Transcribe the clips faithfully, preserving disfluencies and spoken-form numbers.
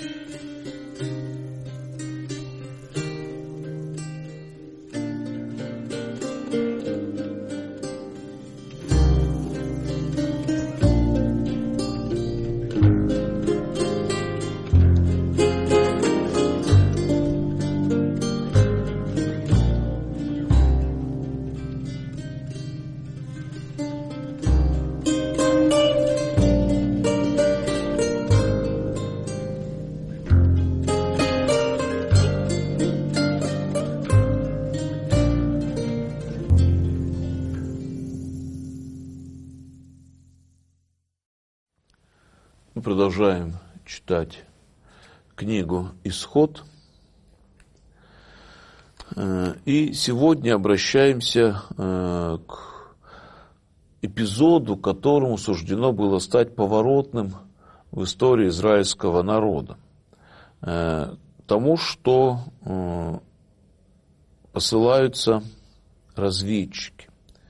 Мы продолжаем читать книгу «Исход». И сегодня обращаемся к эпизоду, которому суждено было стать поворотным в истории израильского народа. Тому, что посылаются разведчики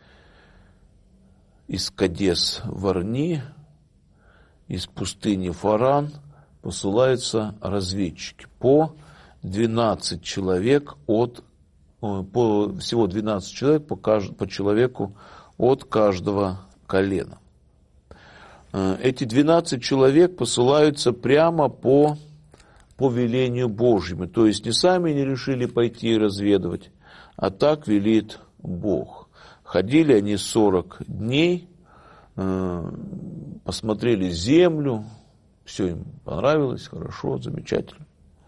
из Кадес-Варни, из пустыни Фаран посылаются разведчики. По двенадцать человек от, по, всего двенадцать человек по, кажд, по человеку от каждого колена. Эти двенадцать человек посылаются прямо по, по велению Божьему. То есть не сами не решили пойти разведывать, а так велит Бог. Ходили они сорок дней, посмотрели землю, все им понравилось, хорошо, замечательно.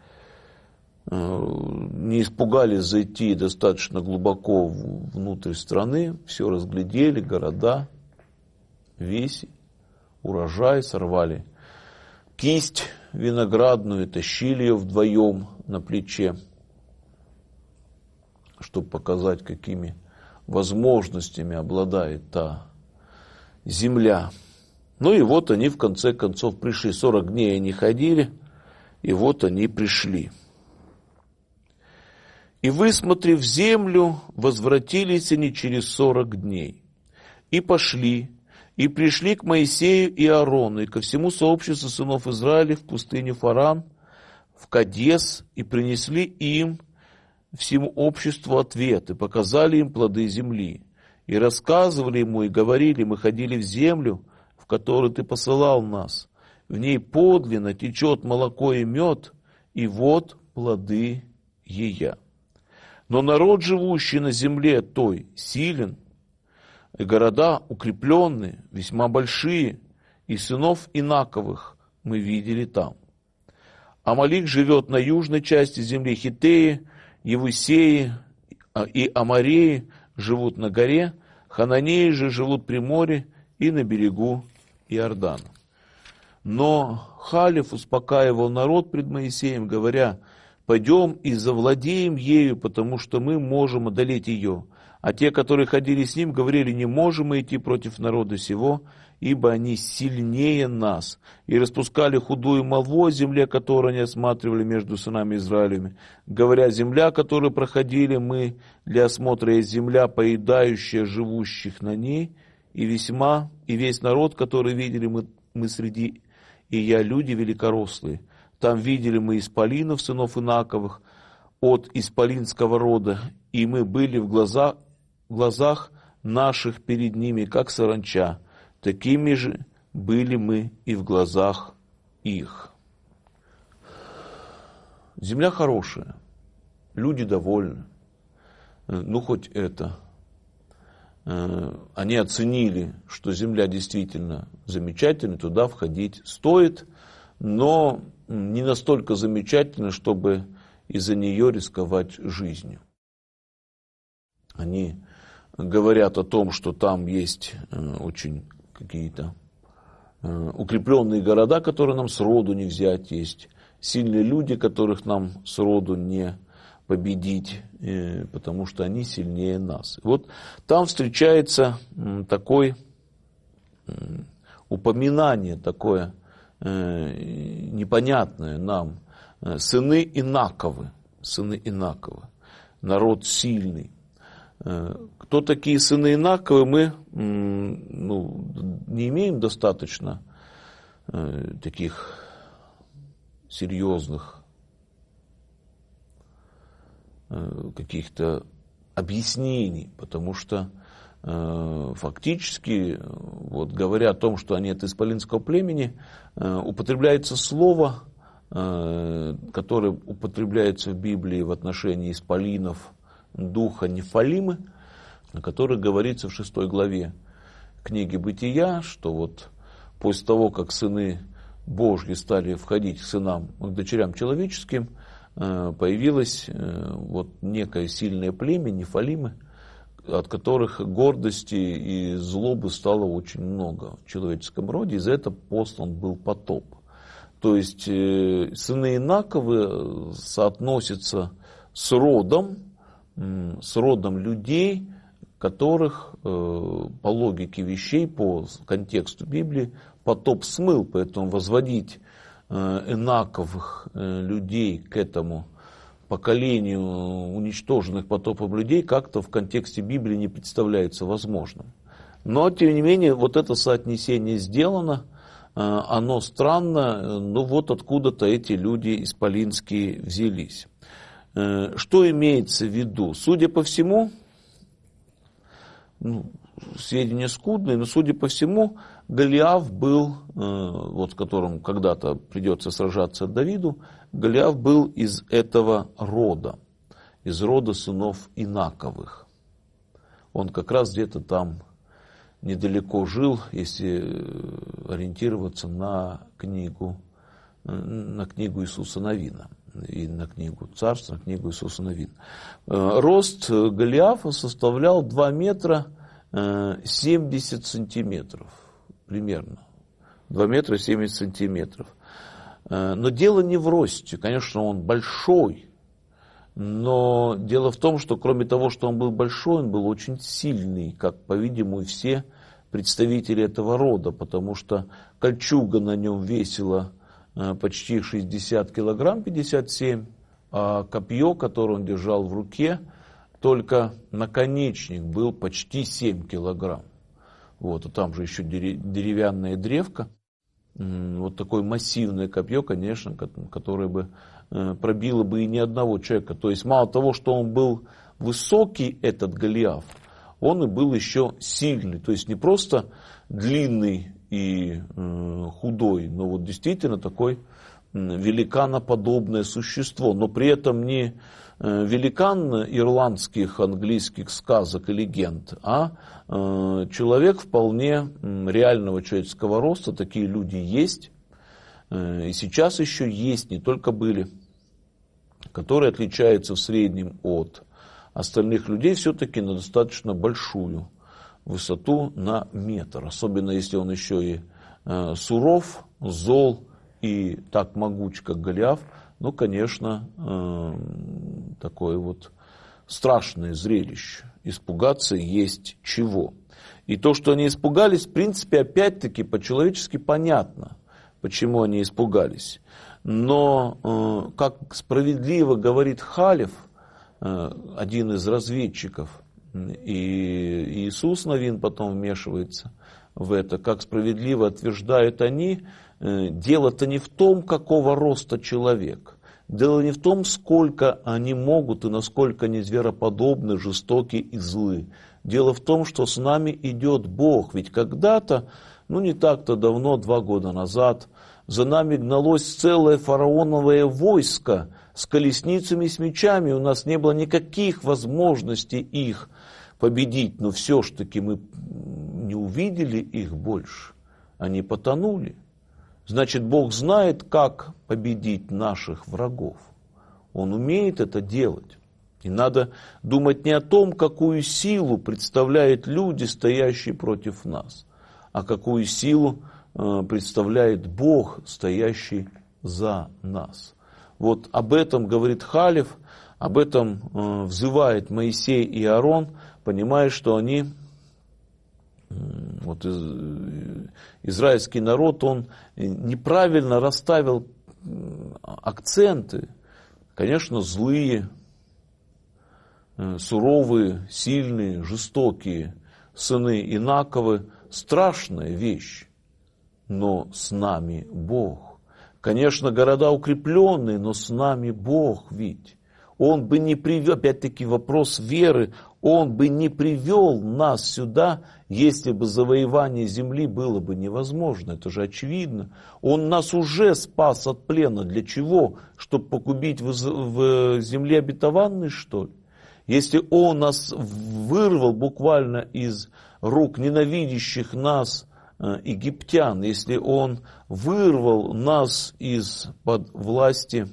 Не испугались зайти достаточно глубоко внутрь страны, все разглядели, города, веси, урожай, сорвали кисть виноградную, тащили ее вдвоем на плече, чтобы показать, какими возможностями обладает та земля. Ну и вот они в конце концов пришли. сорок дней они ходили, и вот они пришли. И, высмотрев землю, возвратились они через сорок дней. И пошли, и пришли к Моисею и Аарону, и ко всему сообществу сынов Израиля в пустыню Фаран, в Кадес, и принесли им, всему обществу, ответ, и показали им плоды земли. И рассказывали ему, и говорили: мы ходили в землю, в которую ты посылал нас. В ней подлинно течет молоко и мед, и вот плоды ея. Но народ, живущий на земле той, силен, и города укрепленные, весьма большие, и сынов Инаковых мы видели там. Амалик живет на южной части земли, Хиттеи, Евусеи и Амореи живут на горе, Хананеи же живут при море и на берегу Иордана. Но Халев успокаивал народ пред Моисеем, говоря: пойдем и завладеем ею, потому что мы можем одолеть ее. А те, которые ходили с ним, говорили: не можем мы идти против народа сего, ибо они сильнее нас. И распускали худую молву о земле, которую они осматривали между сынами Израилевыми, говоря: земля, которую проходили мы для осмотра, есть земля, поедающая живущих на ней, и весьма, и весь народ, который видели мы, мы среди, и я, люди великорослые. Там видели мы исполинов, сынов Инаковых, от исполинского рода, и мы были в глазах, в глазах наших перед ними, как саранча. Такими же были мы и в глазах их. Земля хорошая, люди довольны. Ну, хоть это. Они оценили, что земля действительно замечательная, туда входить стоит, но не настолько замечательно, чтобы из-за нее рисковать жизнью. Они говорят о том, что там есть очень какие-то укрепленные города, которые нам сроду не взять, есть сильные люди, которых нам сроду не победить, потому что они сильнее нас. И вот там встречается такое упоминание, такое непонятное нам: сыны Инаковы, сыны Инаковы, народ сильный. Кто такие сыны Инаковы, мы ну, не имеем достаточно таких серьезных каких-то объяснений, потому что фактически, вот, говоря о том, что они от исполинского племени, употребляется слово, которое употребляется в Библии в отношении исполинов духа Нефалимы, о которых говорится в шестой главе книги Бытия, что вот после того, как сыны Божьи стали входить к сынам, к дочерям человеческим, появилось вот некое сильное племя Нефалимы, от которых гордости и злобы стало очень много в человеческом роде, и за это послан был потоп. То есть сыны Инаковы соотносятся с родом, с родом людей, которых по логике вещей, по контексту Библии, потоп смыл, поэтому возводить инаковых людей к этому поколению уничтоженных потопом людей как-то в контексте Библии не представляется возможным. Но, тем не менее, вот это соотнесение сделано, оно странно, но вот откуда-то эти люди исполинские взялись. Что имеется в виду? Судя по всему, ну, сведения скудные, но, судя по всему, Голиаф был, вот с которым когда-то придется сражаться Давиду, Голиаф был из этого рода, из рода сынов Инаковых. Он как раз где-то там недалеко жил, если ориентироваться на книгу, на книгу Иисуса Навина и на книгу Царств, на книгу Иисуса Навина. Рост Голиафа составлял два метра семьдесят сантиметров примерно. два метра семьдесят сантиметров. Но дело не в росте. Конечно, он большой, но дело в том, что кроме того, что он был большой, он был очень сильный, как, по-видимому, и все представители этого рода, потому что кольчуга на нем весила почти шестьдесят килограмм, пятьдесят семь, а копье, которое он держал в руке, только наконечник был почти семь килограмм. Вот, а там же еще деревянная древка. Вот такое массивное копье, конечно, которое бы пробило бы и ни одного человека. То есть мало того, что он был высокий, этот Голиаф, он и был еще сильный. То есть не просто длинный и худой, но вот действительно такой великаноподобное существо. Но при этом не великан ирландских, английских сказок и легенд, а человек вполне реального человеческого роста. Такие люди есть, и сейчас еще есть, не только были, которые отличаются в среднем от остальных людей все-таки на достаточно большую высоту на метр. Особенно если он еще и суров, зол и так могуч, как Голиаф. Ну, конечно, такое вот страшное зрелище. Испугаться есть чего. И то, что они испугались, в принципе, опять-таки, по-человечески понятно, почему они испугались. Но, как справедливо говорит Халев, один из разведчиков, и Иисус Навин потом вмешивается в это, как справедливо утверждают они, дело-то не в том, какого роста человек. Дело не в том, сколько они могут и насколько они звероподобны, жестоки и злы. Дело в том, что с нами идет Бог. Ведь когда-то, ну не так-то давно, два года назад, за нами гналось целое фараоновое войско с колесницами и с мечами. У нас не было никаких возможностей их победить. Но все ж таки мы не увидели их больше. Они потонули. Значит, Бог знает, как победить наших врагов. Он умеет это делать. И надо думать не о том, какую силу представляют люди, стоящие против нас, а какую силу представляет Бог, стоящий за нас. Вот об этом говорит Халев, об этом взывает Моисей и Аарон, понимая, что они... Вот израильский народ, он неправильно расставил акценты. Конечно, злые, суровые, сильные, жестокие сыны Инаковы – страшная вещь. Но с нами Бог. Конечно, города укрепленные, но с нами Бог ведь. Он бы не привел, опять-таки вопрос веры, Он бы не привел нас сюда, если бы завоевание земли было бы невозможно. Это же очевидно. Он нас уже спас от плена. Для чего? Чтобы погубить в, в земле обетованной, что ли? Если Он нас вырвал буквально из рук ненавидящих нас э, египтян, если Он вырвал нас из-под власти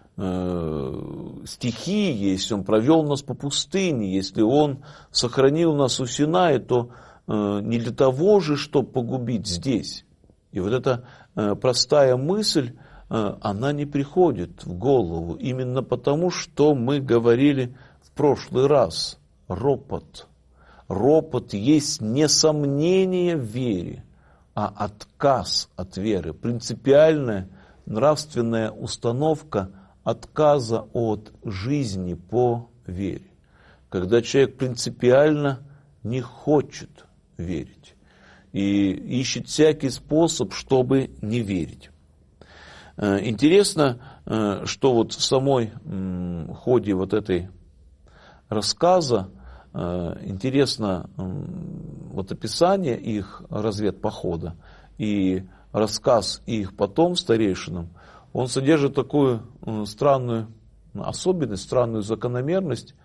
стихии, если Он провел нас по пустыне, если Он сохранил нас у Синая, то не для того же, чтобы погубить здесь. И вот эта простая мысль, она не приходит в голову, именно потому, что мы говорили в прошлый раз. Ропот. Ропот есть не сомнение в вере, а отказ от веры. Принципиальная нравственная установка отказа от жизни по вере. Когда человек принципиально не хочет верить и ищет всякий способ, чтобы не верить. Интересно, что вот в самой ходе вот этой рассказа, интересно вот описание их разведпохода и рассказ их потом старейшинам, он содержит такую странную особенность, странную закономерность,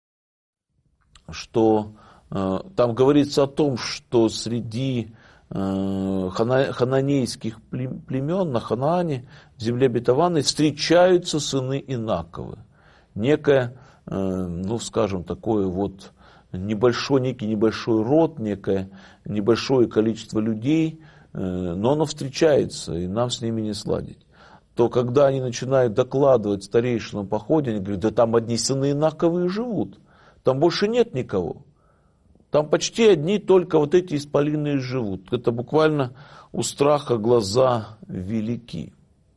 что э, там говорится о том, что среди э, хана, хананейских племен на Ханаане, в земле обетованной, встречаются сыны Инаковы. Некое, э, ну скажем, такое вот небольшой, некий небольшой род, некое небольшое количество людей, э, но оно встречается, и нам с ними не сладить. То когда они начинают докладывать старейшинам о походе, они говорят, да там одни сыны Инаковые живут, там больше нет никого. Там почти одни только вот эти исполины живут. Это буквально у страха глаза велики.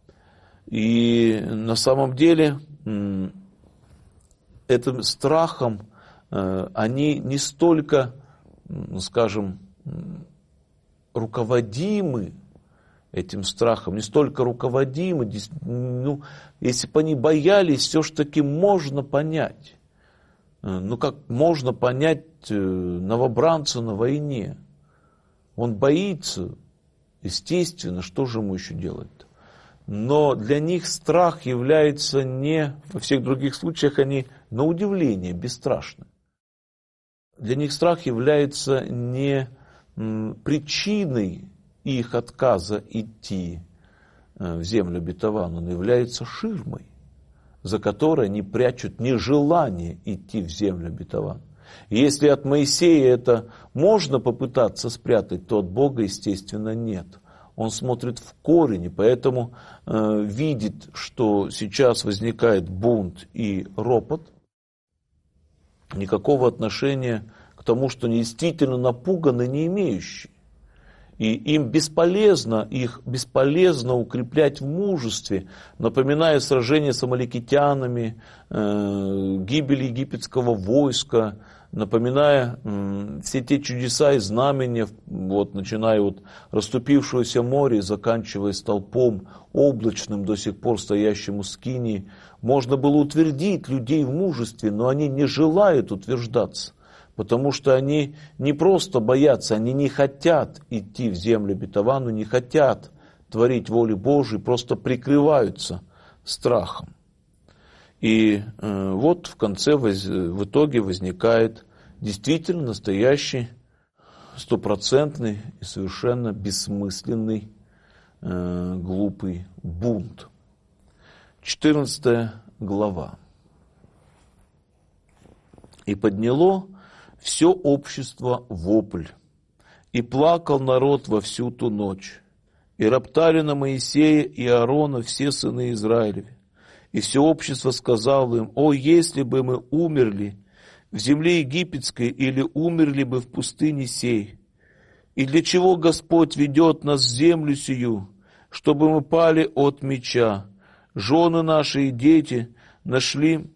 И на самом деле этим страхом они не столько, скажем, руководимы, этим страхом, не столько руководимы, ну, если бы они боялись, все ж таки можно понять. Ну, как можно понять новобранца на войне? Он боится, естественно, что же ему еще делать-то? Но для них страх является не, во всех других случаях они, на удивление, бесстрашны. Для них страх является не причиной их отказа идти в землю обетованную, но является ширмой, за которой они прячут нежелание идти в землю обетованную. И если от Моисея это можно попытаться спрятать, то от Бога, естественно, нет. Он смотрит в корень, и поэтому э, видит, что сейчас возникает бунт и ропот, никакого отношения к тому, что они действительно напуганы, не имеющие. И им бесполезно, их бесполезно укреплять в мужестве, напоминая сражение с амаликитянами, э, гибель египетского войска, напоминая э, все те чудеса и знамения, вот, начиная от расступившегося моря и заканчивая столпом облачным, до сих пор стоящим у Скинии. Можно было утвердить людей в мужестве, но они не желают утверждаться. Потому что они не просто боятся, они не хотят идти в землю обетованную, не хотят творить волю Божию, просто прикрываются страхом. И э, вот в конце, воз, в итоге возникает действительно настоящий, стопроцентный и совершенно бессмысленный, э, глупый бунт. четырнадцатая глава. «И подняло все общество вопль, и плакал народ во всю ту ночь, и роптали на Моисея и Аарона все сыны Израилевы. И все общество сказало им: о, если бы мы умерли в земле египетской, или умерли бы в пустыне сей! И для чего Господь ведет нас в землю сию, чтобы мы пали от меча? Жены наши и дети нашли,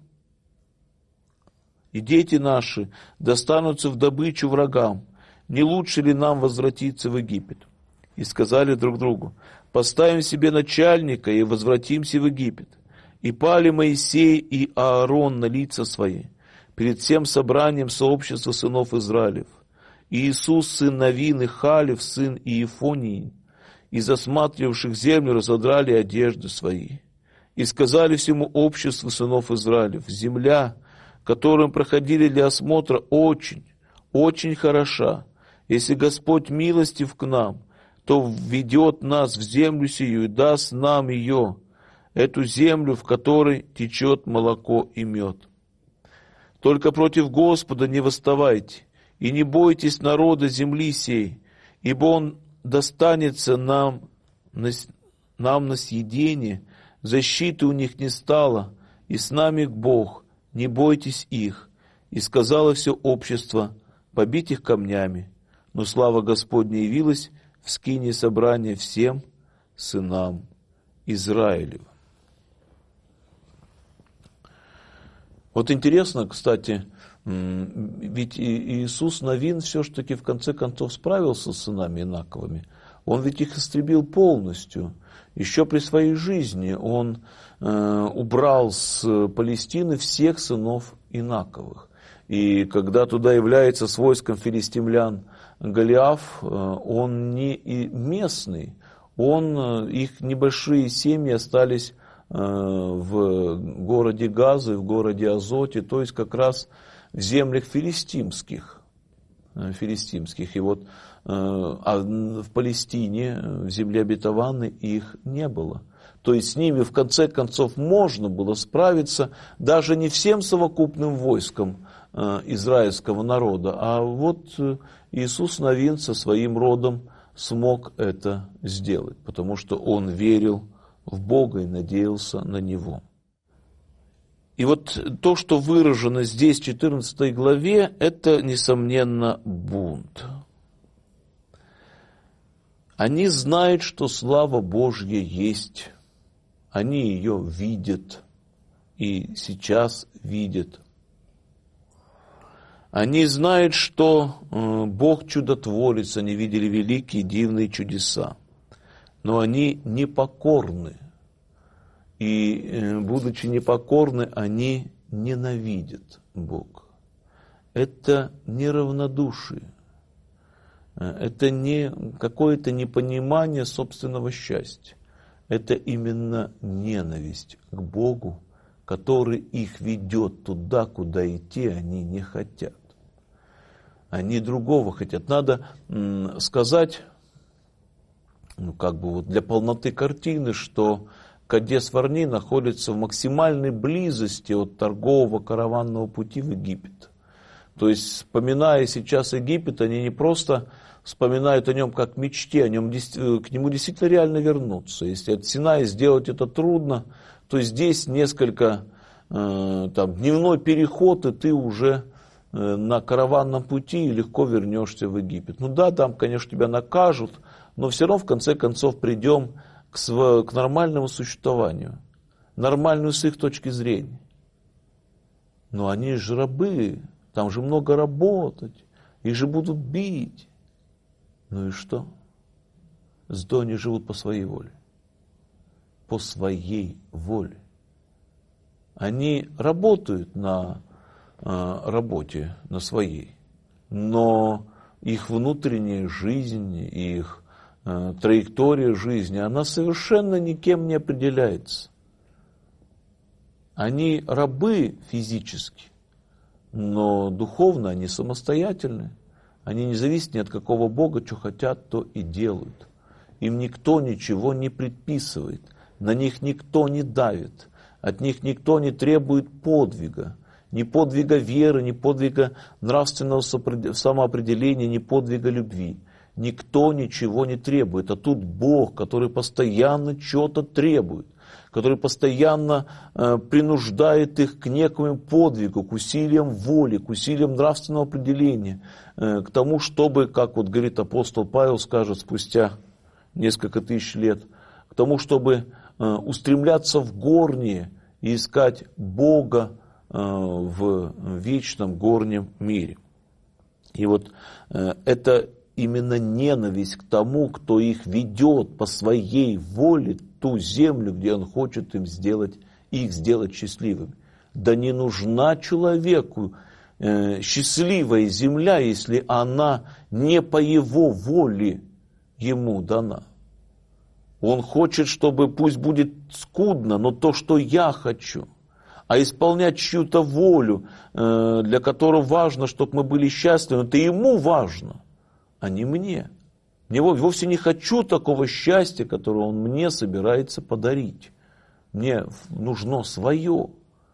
и дети наши достанутся в добычу врагам. Не лучше ли нам возвратиться в Египет? И сказали друг другу: поставим себе начальника и возвратимся в Египет. И пали Моисей и Аарон на лица свои перед всем собранием сообщества сынов Израилев. И Иисус, сын Навин, и Халев, сын Иефонии, из осматривавших землю разодрали одежды свои. И сказали всему обществу сынов Израилев: земля, которым проходили для осмотра, очень, очень хороша. Если Господь милостив к нам, то введет нас в землю сию и даст нам ее, эту землю, в которой течет молоко и мед. Только против Господа не восставайте, и не бойтесь народа земли сей, ибо он достанется нам на, нам на съедение, защиты у них не стало, и с нами Бог, не бойтесь их. И сказала все общество: побить их камнями. Но слава Господня явилась в скинии собрания всем сынам Израилевым. Вот интересно, кстати, ведь Иисус Навин все-таки в конце концов справился с сынами Инаковыми. Он ведь их истребил полностью. Еще при своей жизни он э, убрал с Палестины всех сынов Инаковых. И когда туда является с войском филистимлян Голиаф, э, он не и местный, он, э, их небольшие семьи остались э, в городе Газы, в городе Азоте, то есть как раз в землях филистимских. Э, филистимских. И вот а в Палестине, в земле обетованной, их не было. То есть с ними в конце концов можно было справиться даже не всем совокупным войском израильского народа, а вот Иисус Навин со своим родом смог это сделать, потому что он верил в Бога и надеялся на Него. И вот то, что выражено здесь в четырнадцатой главе, это, несомненно, бунт. Они знают, что слава Божья есть. Они ее видят и сейчас видят. Они знают, что Бог чудотворец, они видели великие дивные чудеса. Но они непокорны. И, будучи непокорны, они ненавидят Бога. Это неравнодушие. Это не какое-то непонимание собственного счастья. Это именно ненависть к Богу, который их ведет туда, куда идти они не хотят. Они другого хотят. Надо сказать, ну как бы вот для полноты картины, что Кадес-Варни находится в максимальной близости от торгового караванного пути в Египет. То есть, вспоминая сейчас Египет, они не просто вспоминают о нем как мечте, о нем, к нему действительно реально вернуться. Если от Синая сделать это трудно, то здесь несколько, э, там, дневной переход, и ты уже э, на караванном пути и легко вернешься в Египет. Ну да, там, конечно, тебя накажут, но все равно в конце концов придем к, св- к нормальному существованию, нормальную с их точки зрения. Но они же рабы. Там же много работать, их же будут бить. Ну и что? Зато они живут по своей воле. По своей воле. Они работают на э, работе, на своей, но их внутренняя жизнь, их э, траектория жизни, она совершенно никем не определяется. Они рабы физически, но духовно они самостоятельны. Они не зависят ни от какого Бога, что хотят, то и делают. Им никто ничего не предписывает, на них никто не давит, от них никто не требует подвига. Ни подвига веры, ни подвига нравственного самоопределения, ни подвига любви. Никто ничего не требует. А тут Бог, который постоянно что-то требует, который постоянно э, принуждает их к некому подвигу, к усилиям воли, к усилиям нравственного определения, э, к тому, чтобы, как вот говорит апостол Павел, скажет спустя несколько тысяч лет, к тому, чтобы э, устремляться в горние и искать Бога э, в вечном горнем мире. И вот э, это именно ненависть к тому, кто их ведет по своей воле, ту землю, где он хочет им сделать, их сделать счастливыми. Да не нужна человеку э, счастливая земля, если она не по его воле ему дана. Он хочет, чтобы пусть будет скудно, но то, что я хочу. А исполнять чью-то волю, э, для которой важно, чтобы мы были счастливы, это ему важно, а не мне. Я вовсе не хочу такого счастья, которое он мне собирается подарить. Мне нужно свое.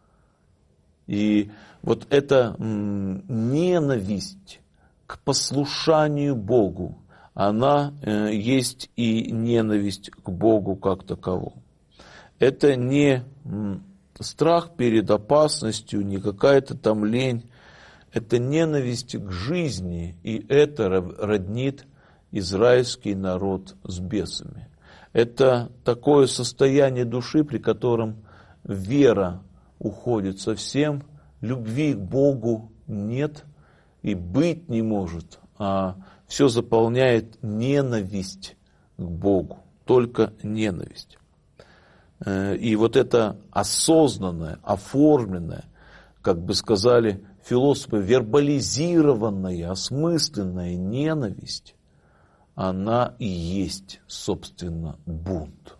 И вот эта м, ненависть к послушанию Богу, она э, есть и ненависть к Богу как таковому. Это не м, страх перед опасностью, не какая-то там лень. Это ненависть к жизни, и это роднит израильский народ с бесами. Это такое состояние души, при котором вера уходит совсем, любви к Богу нет и быть не может, а все заполняет ненависть к Богу, только ненависть. И вот это осознанное, оформленное, как бы сказали философы, вербализированная, осмысленная ненависть, она и есть, собственно, бунт.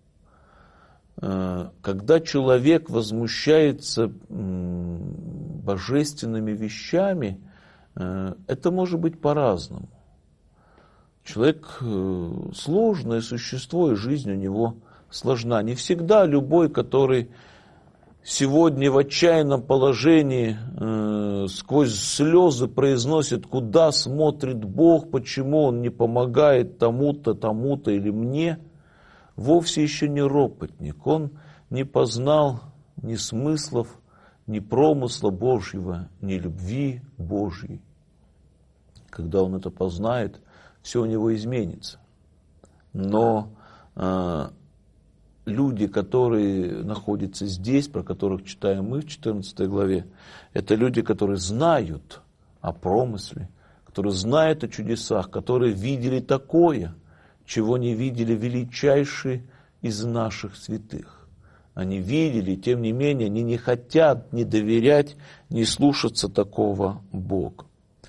Когда человек возмущается божественными вещами, это может быть по-разному. Человек сложное существо, и жизнь у него сложна. Не всегда любой, который сегодня в отчаянном положении э, сквозь слезы произносит, куда смотрит Бог, почему Он не помогает тому-то, тому-то или мне, вовсе еще не ропотник. Он не познал ни смыслов, ни промысла Божьего, ни любви Божьей. Когда он это познает, все у него изменится. Но э, люди, которые находятся здесь, про которых читаем мы в четырнадцатой главе, это люди, которые знают о промысле, которые знают о чудесах, которые видели такое, чего не видели величайшие из наших святых. Они видели, тем не менее, они не хотят не доверять, не слушаться такого Бога.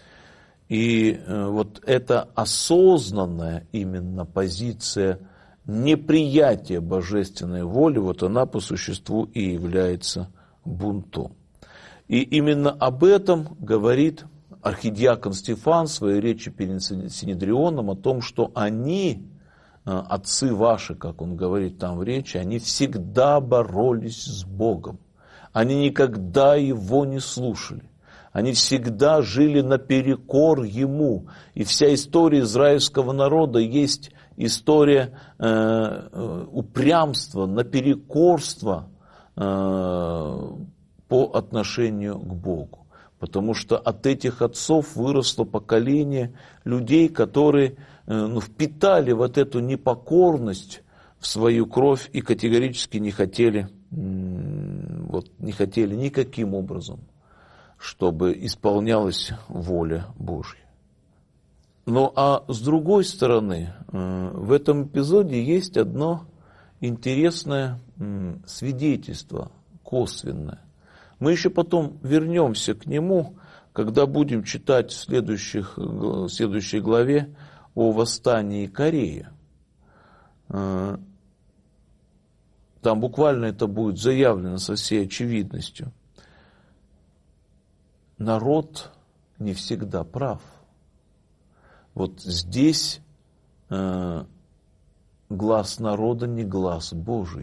И вот эта осознанная именно позиция неприятие божественной воли, вот она по существу и является бунтом. И именно об этом говорит архидиакон Стефан в своей речи перед Синедрионом, о том, что они, отцы ваши, как он говорит там в речи, они всегда боролись с Богом. Они никогда Его не слушали. Они всегда жили наперекор Ему. И вся история израильского народа есть история э, упрямства, наперекорства э, по отношению к Богу. Потому что от этих отцов выросло поколение людей, которые э, ну, впитали вот эту непокорность в свою кровь и категорически не хотели, э, вот, не хотели никаким образом, чтобы исполнялась воля Божья. Ну а с другой стороны, в этом эпизоде есть одно интересное свидетельство, косвенное. Мы еще потом вернемся к нему, когда будем читать в, следующих, в следующей главе о восстании Корея. Там буквально это будет заявлено со всей очевидностью. Народ не всегда прав. Вот здесь э, глас народа не глас Божий.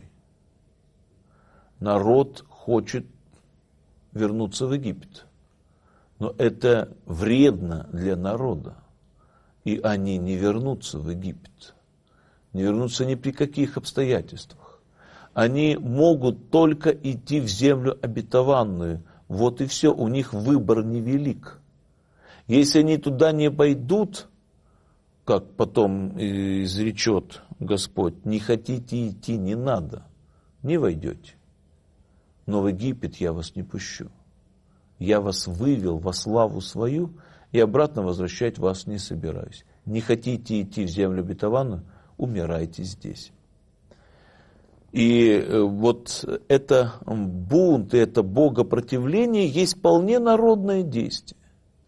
Народ хочет вернуться в Египет, но это вредно для народа, и они не вернутся в Египет, не вернутся ни при каких обстоятельствах. Они могут только идти в землю обетованную. Вот и все, у них выбор невелик. Если они туда не пойдут, как потом изречет Господь, не хотите идти, не надо, не войдете. Но в Египет я вас не пущу. Я вас вывел во славу свою и обратно возвращать вас не собираюсь. Не хотите идти в землю обетованную? Умирайте здесь. И вот это бунт, это богопротивление есть вполне народное действие.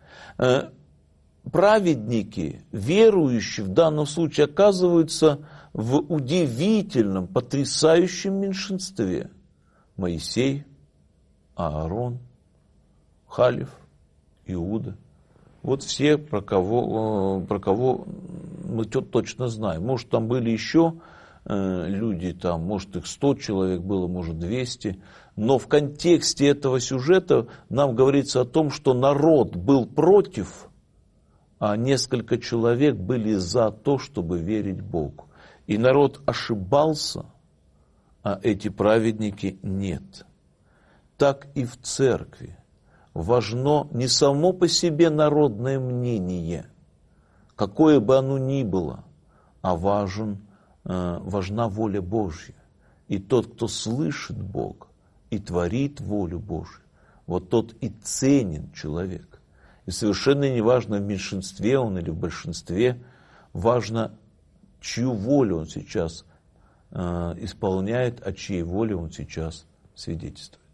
Праведники, верующие в данном случае оказываются в удивительном, потрясающем меньшинстве. Моисей, Аарон, Халев, Иуда. Вот все, про кого, про кого мы точно знаем. Может, там были еще люди, там, может, их сто человек было, может, двести. Но в контексте этого сюжета нам говорится о том, что народ был против, а несколько человек были за то, чтобы верить Богу. И народ ошибался, а эти праведники нет. Так и в церкви важно не само по себе народное мнение, какое бы оно ни было, а важен, важна воля Божья. И тот, кто слышит Бога и творит волю Божью, вот тот и ценен человек. И совершенно не важно, в меньшинстве он или в большинстве, важно, чью волю он сейчас э, исполняет, а чьей воле он сейчас свидетельствует.